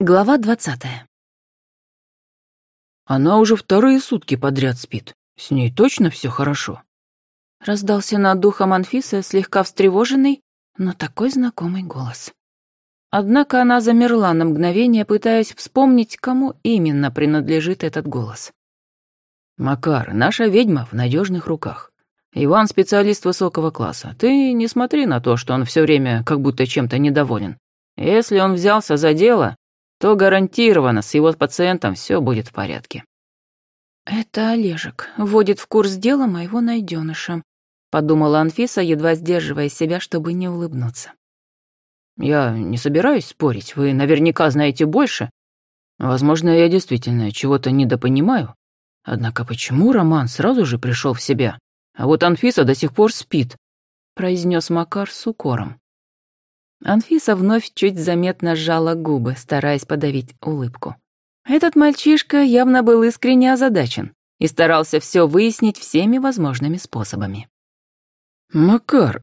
Глава 20. Она уже вторые сутки подряд спит. С ней точно все хорошо? Раздался над духом Анфисы слегка встревоженный, но такой знакомый голос. Однако она замерла на мгновение, пытаясь вспомнить, кому именно принадлежит этот голос. Макар, наша ведьма в надежных руках. Иван специалист высокого класса. Ты не смотри на то, что он все время как будто чем-то недоволен. Если он взялся за дело, то гарантированно с его пациентом все будет в порядке. «Это Олежек вводит в курс дела моего найденыша», — подумала Анфиса, едва сдерживая себя, чтобы не улыбнуться. Я не собираюсь спорить, вы наверняка знаете больше. Возможно, я действительно чего-то недопонимаю. Однако почему Роман сразу же пришел в себя, а вот Анфиса до сих пор спит?» — произнес Макар с укором. Анфиса вновь чуть заметно сжала губы, стараясь подавить улыбку. Этот мальчишка явно был искренне озадачен и старался все выяснить всеми возможными способами. «Макар...»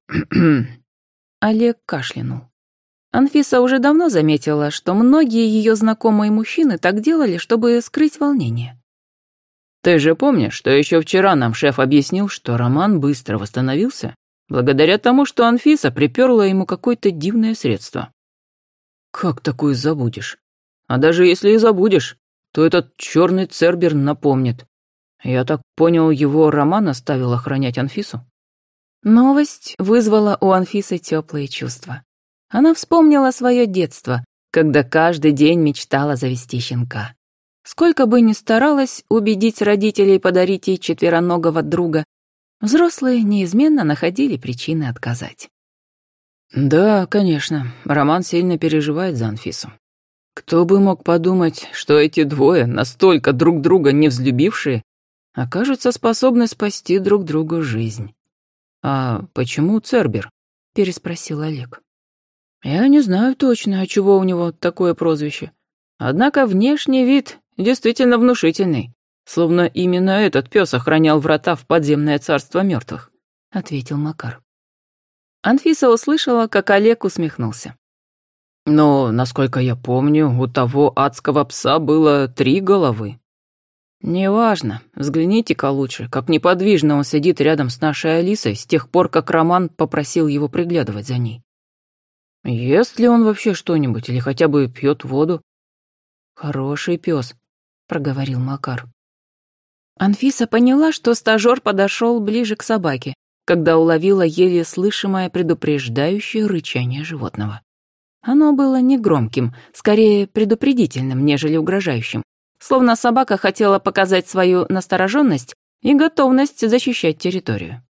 Олег кашлянул. Анфиса уже давно заметила, что многие ее знакомые мужчины так делали, чтобы скрыть волнение. «Ты же помнишь, что еще вчера нам шеф объяснил, что Роман быстро восстановился, благодаря тому, что Анфиса приперла ему какое-то дивное средство?» «Как такое забудешь? А даже если и забудешь, то этот черный Цербер напомнит. Я так понял, его Роман оставил охранять Анфису?» Новость вызвала у Анфисы теплые чувства. Она вспомнила свое детство, когда каждый день мечтала завести щенка. Сколько бы ни старалась убедить родителей подарить ей четвероногого друга, взрослые неизменно находили причины отказать. «Да, конечно, Роман сильно переживает за Анфису. Кто бы мог подумать, что эти двое, настолько друг друга не взлюбившие, окажутся способны спасти друг другу жизнь. А почему Цербер?» — переспросил Олег. «Я не знаю точно, отчего у него такое прозвище. Однако внешний вид действительно внушительный, словно именно этот пес охранял врата в подземное царство мертвых», — ответил Макар. Анфиса услышала, как Олег усмехнулся. «Но, насколько я помню, у того адского пса было 3 головы». «Неважно, взгляните-ка лучше, как неподвижно он сидит рядом с нашей Алисой с тех пор, как Роман попросил его приглядывать за ней. Ест ли он вообще что-нибудь или хотя бы пьет воду?» «Хороший пес», — проговорил Макар. Анфиса поняла, что стажёр подошел ближе к собаке, когда уловила еле слышимое предупреждающее рычание животного. Оно было негромким, скорее предупредительным, нежели угрожающим, словно собака хотела показать свою настороженность и готовность защищать территорию.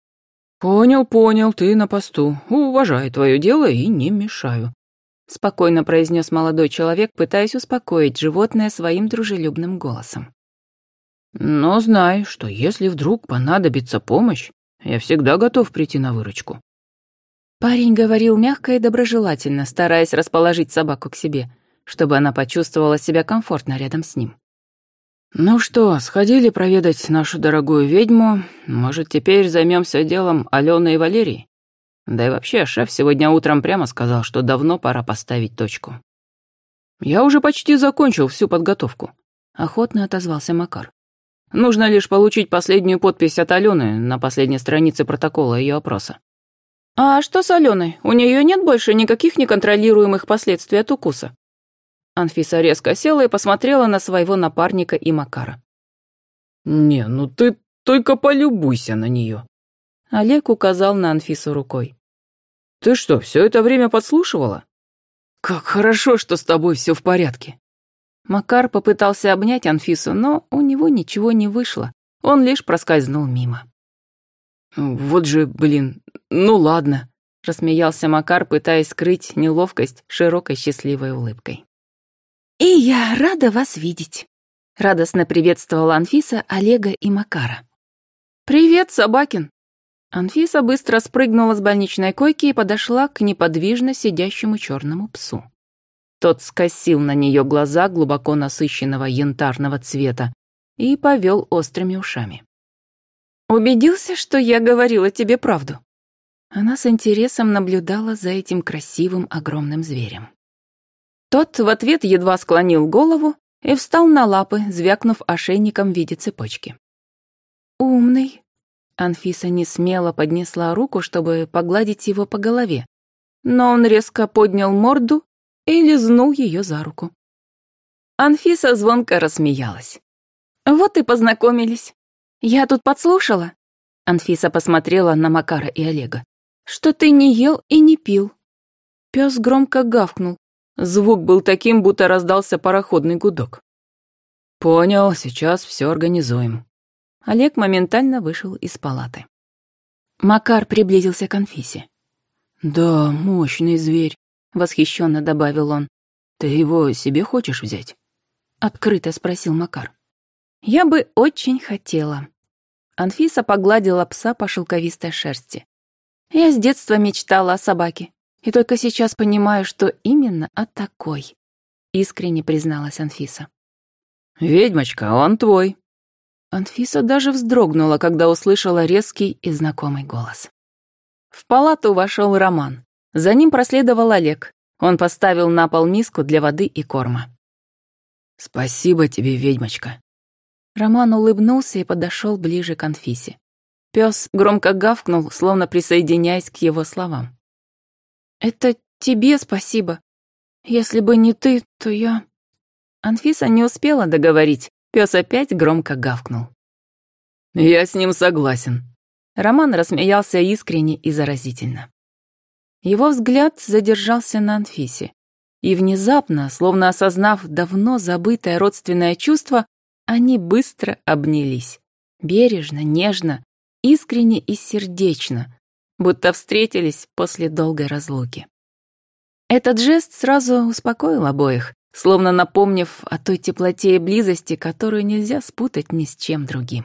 «Понял, ты на посту. Уважаю твое дело и не мешаю», — спокойно произнес молодой человек, пытаясь успокоить животное своим дружелюбным голосом. «Но знай, что если вдруг понадобится помощь, я всегда готов прийти на выручку». Парень говорил мягко и доброжелательно, стараясь расположить собаку к себе, чтобы она почувствовала себя комфортно рядом с ним. «Ну что, сходили проведать нашу дорогую ведьму, может, теперь займемся делом Алены и Валерии? Да и вообще, шеф сегодня утром прямо сказал, что давно пора поставить точку». «Я уже почти закончил всю подготовку», — охотно отозвался Макар. «Нужно лишь получить последнюю подпись от Алены на последней странице протокола ее опроса». «А что с Аленой? У нее нет больше никаких неконтролируемых последствий от укуса?» Анфиса резко села и посмотрела на своего напарника и Макара. «Не, ну ты только полюбуйся на нее». Олег указал на Анфису рукой. «Ты что, все это время подслушивала? Как хорошо, что с тобой все в порядке». Макар попытался обнять Анфису, но у него ничего не вышло. Он лишь проскользнул мимо. «Вот же, блин, ну ладно», — рассмеялся Макар, пытаясь скрыть неловкость широкой счастливой улыбкой. «И я рада вас видеть», — радостно приветствовала Анфиса Олега и Макара. «Привет, Собакин». Анфиса быстро спрыгнула с больничной койки и подошла к неподвижно сидящему черному псу. Тот скосил на нее глаза глубоко насыщенного янтарного цвета и повел острыми ушами. «Убедился, что я говорила тебе правду?» Она с интересом наблюдала за этим красивым огромным зверем. Тот в ответ едва склонил голову и встал на лапы, звякнув ошейником в виде цепочки. «Умный». Анфиса несмело поднесла руку, чтобы погладить его по голове, но он резко поднял морду и лизнул ее за руку. Анфиса звонко рассмеялась. «Вот и познакомились. Я тут подслушала». Анфиса посмотрела на Макара и Олега. «Что ты не ел и не пил». Пес громко гавкнул. Звук был таким, будто раздался пароходный гудок. «Понял, сейчас все организуем». Олег моментально вышел из палаты. Макар приблизился к Анфисе. «Да, мощный зверь», — восхищенно добавил он. «Ты его себе хочешь взять?» — открыто спросил Макар. «Я бы очень хотела». Анфиса погладила пса по шелковистой шерсти. «Я с детства мечтала о собаке, и только сейчас понимаю, что именно о такой», — искренне призналась Анфиса. «Ведьмочка, он твой». Анфиса даже вздрогнула, когда услышала резкий и знакомый голос. В палату вошел Роман. За ним проследовал Олег. Он поставил на пол миску для воды и корма. «Спасибо тебе, ведьмочка». Роман улыбнулся и подошел ближе к Анфисе. Пес громко гавкнул, словно присоединяясь к его словам. «Это тебе спасибо. Если бы не ты, то я...» Анфиса не успела договорить. Пес опять громко гавкнул. «Я с ним согласен». Роман рассмеялся искренне и заразительно. Его взгляд задержался на Анфисе. И внезапно, словно осознав давно забытое родственное чувство, они быстро обнялись. Бережно, нежно, искренне и сердечно, будто встретились после долгой разлуки. Этот жест сразу успокоил обоих, словно напомнив о той теплоте и близости, которую нельзя спутать ни с чем другим.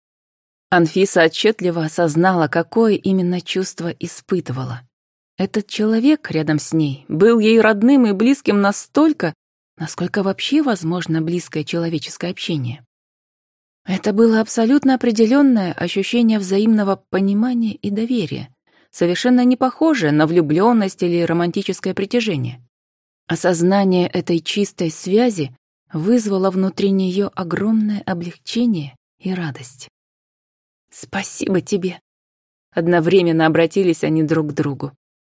Анфиса отчетливо осознала, какое именно чувство испытывала. Этот человек рядом с ней был ей родным и близким настолько, насколько вообще возможно близкое человеческое общение. Это было абсолютно определенное ощущение взаимного понимания и доверия, совершенно не похожее на влюбленность или романтическое притяжение. Осознание этой чистой связи вызвало внутри нее огромное облегчение и радость. «Спасибо тебе!» Одновременно обратились они друг к другу.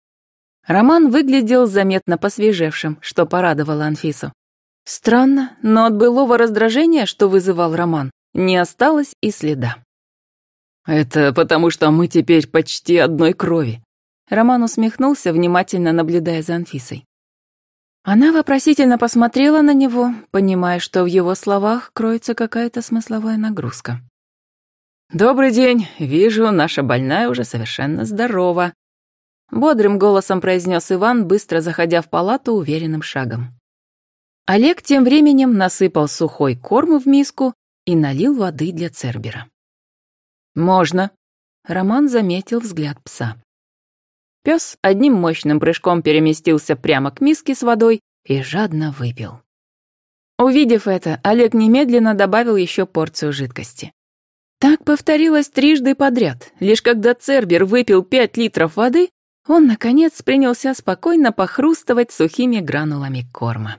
Роман выглядел заметно посвежевшим, что порадовало Анфису. Странно, но от былого раздражения, что вызывал Роман, не осталось и следа. «Это потому, что мы теперь почти одной крови». Роман усмехнулся, внимательно наблюдая за Анфисой. Она вопросительно посмотрела на него, понимая, что в его словах кроется какая-то смысловая нагрузка. «Добрый день. Вижу, наша больная уже совершенно здорова», — бодрым голосом произнес Иван, быстро заходя в палату уверенным шагом. Олег тем временем насыпал сухой корм в миску и налил воды для Цербера. «Можно», — Роман заметил взгляд пса. Пес одним мощным прыжком переместился прямо к миске с водой и жадно выпил. Увидев это, Олег немедленно добавил еще порцию жидкости. Так повторилось трижды подряд. Лишь когда Цербер выпил 5 литров воды, он, наконец, принялся спокойно похрустывать сухими гранулами корма.